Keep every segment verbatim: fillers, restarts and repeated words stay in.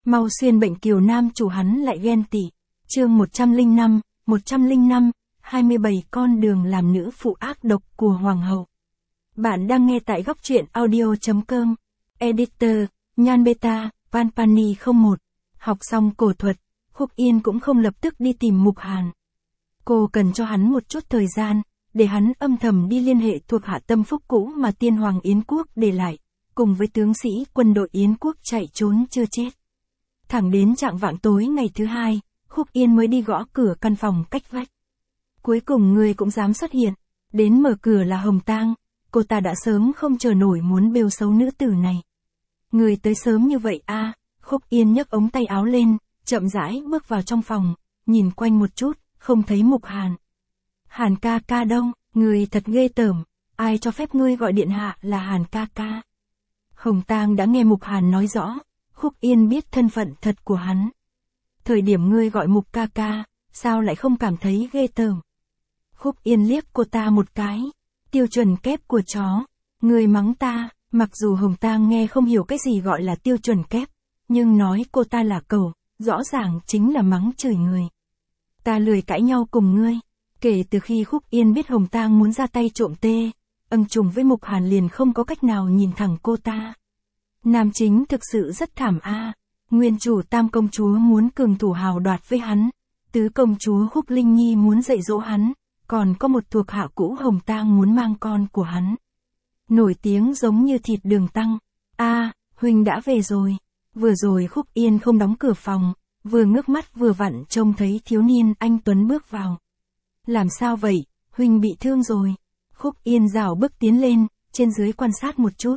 Mau xuyên bệnh kiều nam chủ hắn lại ghen tị. Chương một trăm lẻ năm, một trăm lẻ năm, hai mươi bảy con đường làm nữ phụ ác độc của hoàng hậu. Bạn đang nghe tại góc truyện audio chấm com. Editor, Nhan Beta, Vanpani không một. Học xong cổ thuật, Khúc Yên cũng không lập tức đi tìm Mục Hàn. Cô cần cho hắn một chút thời gian, để hắn âm thầm đi liên hệ thuộc hạ tâm phúc cũ mà tiên hoàng Yến quốc để lại, cùng với tướng sĩ quân đội Yến quốc chạy trốn chưa chết. Thẳng đến trạng vạng tối ngày thứ hai, Khúc Yên mới đi gõ cửa căn phòng cách vách. Cuối cùng người cũng dám xuất hiện, đến mở cửa là Hồng Tang, cô ta đã sớm không chờ nổi muốn bêu xấu nữ tử này. Người tới sớm như vậy a à, Khúc Yên nhấc ống tay áo lên, chậm rãi bước vào trong phòng, nhìn quanh một chút, không thấy Mục Hàn. Hàn ca ca đâu, người thật ghê tởm, ai cho phép ngươi gọi điện hạ là Hàn ca ca. Hồng Tang đã nghe Mục Hàn nói rõ, Khúc Yên biết thân phận thật của hắn. Thời điểm ngươi gọi Mục ca ca, sao lại không cảm thấy ghê tởm? Khúc Yên liếc cô ta một cái, tiêu chuẩn kép của chó, ngươi mắng ta, mặc dù Hồng Tang nghe không hiểu cái gì gọi là tiêu chuẩn kép, nhưng nói cô ta là cẩu, rõ ràng chính là mắng chửi người. Ta lười cãi nhau cùng ngươi. Kể từ khi Khúc Yên biết Hồng Tang muốn ra tay trộm tê, ân trùng với Mục Hàn liền không có cách nào nhìn thẳng cô ta. Nam chính thực sự rất thảm a. Nguyên chủ Tam công chúa muốn cường thủ hào đoạt với hắn, tứ công chúa Khúc Linh Nhi muốn dạy dỗ hắn, còn có một thuộc hạ cũ Hồng Tang muốn mang con của hắn. Nổi tiếng giống như thịt đường tăng. A, huynh đã về rồi. Vừa rồi Khúc Yên không đóng cửa phòng, vừa ngước mắt vừa vặn trông thấy thiếu niên anh tuấn bước vào. Làm sao vậy, huynh bị thương rồi? Khúc Yên rảo bước tiến lên, trên dưới quan sát một chút.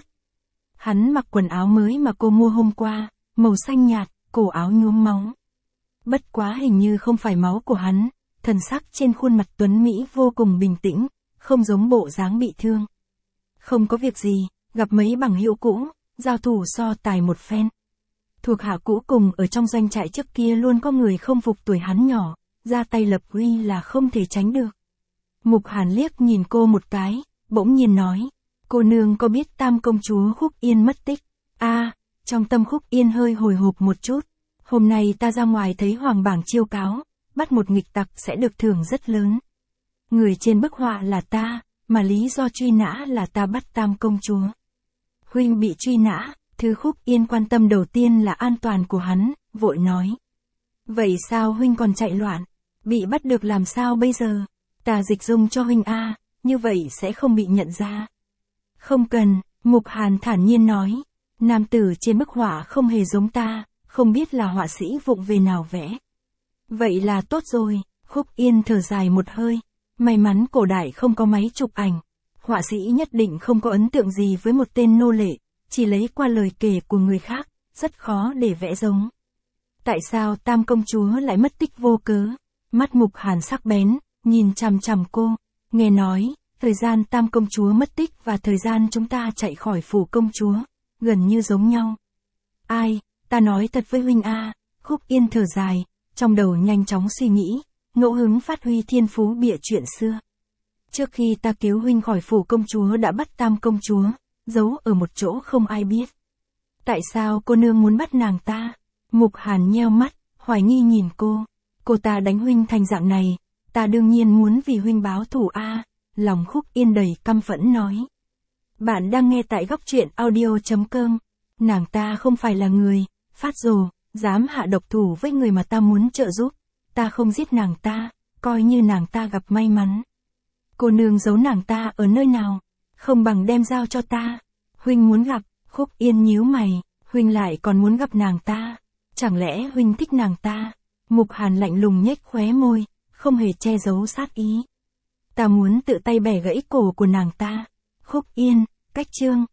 Hắn mặc quần áo mới mà cô mua hôm qua, màu xanh nhạt, cổ áo nhuốm máu. Bất quá hình như không phải máu của hắn, thần sắc trên khuôn mặt tuấn Mỹ vô cùng bình tĩnh, không giống bộ dáng bị thương. Không có việc gì, gặp mấy bằng hữu cũ, giao thủ so tài một phen. Thuộc hạ cũ cùng ở trong doanh trại trước kia luôn có người không phục tuổi hắn nhỏ, ra tay lập uy là không thể tránh được. Mục Hàn liếc nhìn cô một cái, bỗng nhiên nói, cô nương có biết Tam công chúa Khúc Yên mất tích? A, à, trong tâm Khúc Yên hơi hồi hộp một chút, hôm nay ta ra ngoài thấy hoàng bảng chiêu cáo, bắt một nghịch tặc sẽ được thưởng rất lớn. Người trên bức họa là ta, mà lý do truy nã là ta bắt Tam công chúa. Huynh bị truy nã, thứ Khúc Yên quan tâm đầu tiên là an toàn của hắn, vội nói. Vậy sao huynh còn chạy loạn? Bị bắt được làm sao bây giờ? Ta dịch dung cho huynh a, như vậy sẽ không bị nhận ra. Không cần, Mục Hàn thản nhiên nói. Nam tử trên bức họa không hề giống ta, không biết là họa sĩ vụng về nào vẽ. Vậy là tốt rồi, Khúc Yên thở dài một hơi. May mắn cổ đại không có máy chụp ảnh. Họa sĩ nhất định không có ấn tượng gì với một tên nô lệ, chỉ lấy qua lời kể của người khác, rất khó để vẽ giống. Tại sao Tam công chúa lại mất tích vô cớ? Mắt Mục Hàn sắc bén, nhìn chằm chằm cô, nghe nói, thời gian Tam công chúa mất tích và thời gian chúng ta chạy khỏi phủ công chúa, gần như giống nhau. Ai, ta nói thật với huynh a. Khúc Yên thở dài, trong đầu nhanh chóng suy nghĩ, ngẫu hứng phát huy thiên phú bịa chuyện xưa. Trước khi ta cứu huynh khỏi phủ công chúa đã bắt Tam công chúa, giấu ở một chỗ không ai biết. Tại sao cô nương muốn bắt nàng ta? Mục Hàn nheo mắt, hoài nghi nhìn cô. Cô ta đánh huynh thành dạng này, ta đương nhiên muốn vì huynh báo thù a. Lòng Khúc Yên đầy căm phẫn nói. Bạn đang nghe tại góc truyện audio chấm com. Nàng ta không phải là người, phát rồ, dám hạ độc thủ với người mà ta muốn trợ giúp. Ta không giết nàng ta, coi như nàng ta gặp may mắn. Cô nương giấu nàng ta ở nơi nào? Không bằng đem giao cho ta. Huynh muốn gặp, Khúc Yên nhíu mày, huynh lại còn muốn gặp nàng ta. Chẳng lẽ huynh thích nàng ta? Mục Hàn lạnh lùng nhếch khóe môi, không hề che giấu sát ý. Ta muốn tự tay bẻ gãy cổ của nàng ta. Khúc Yên, cách chương.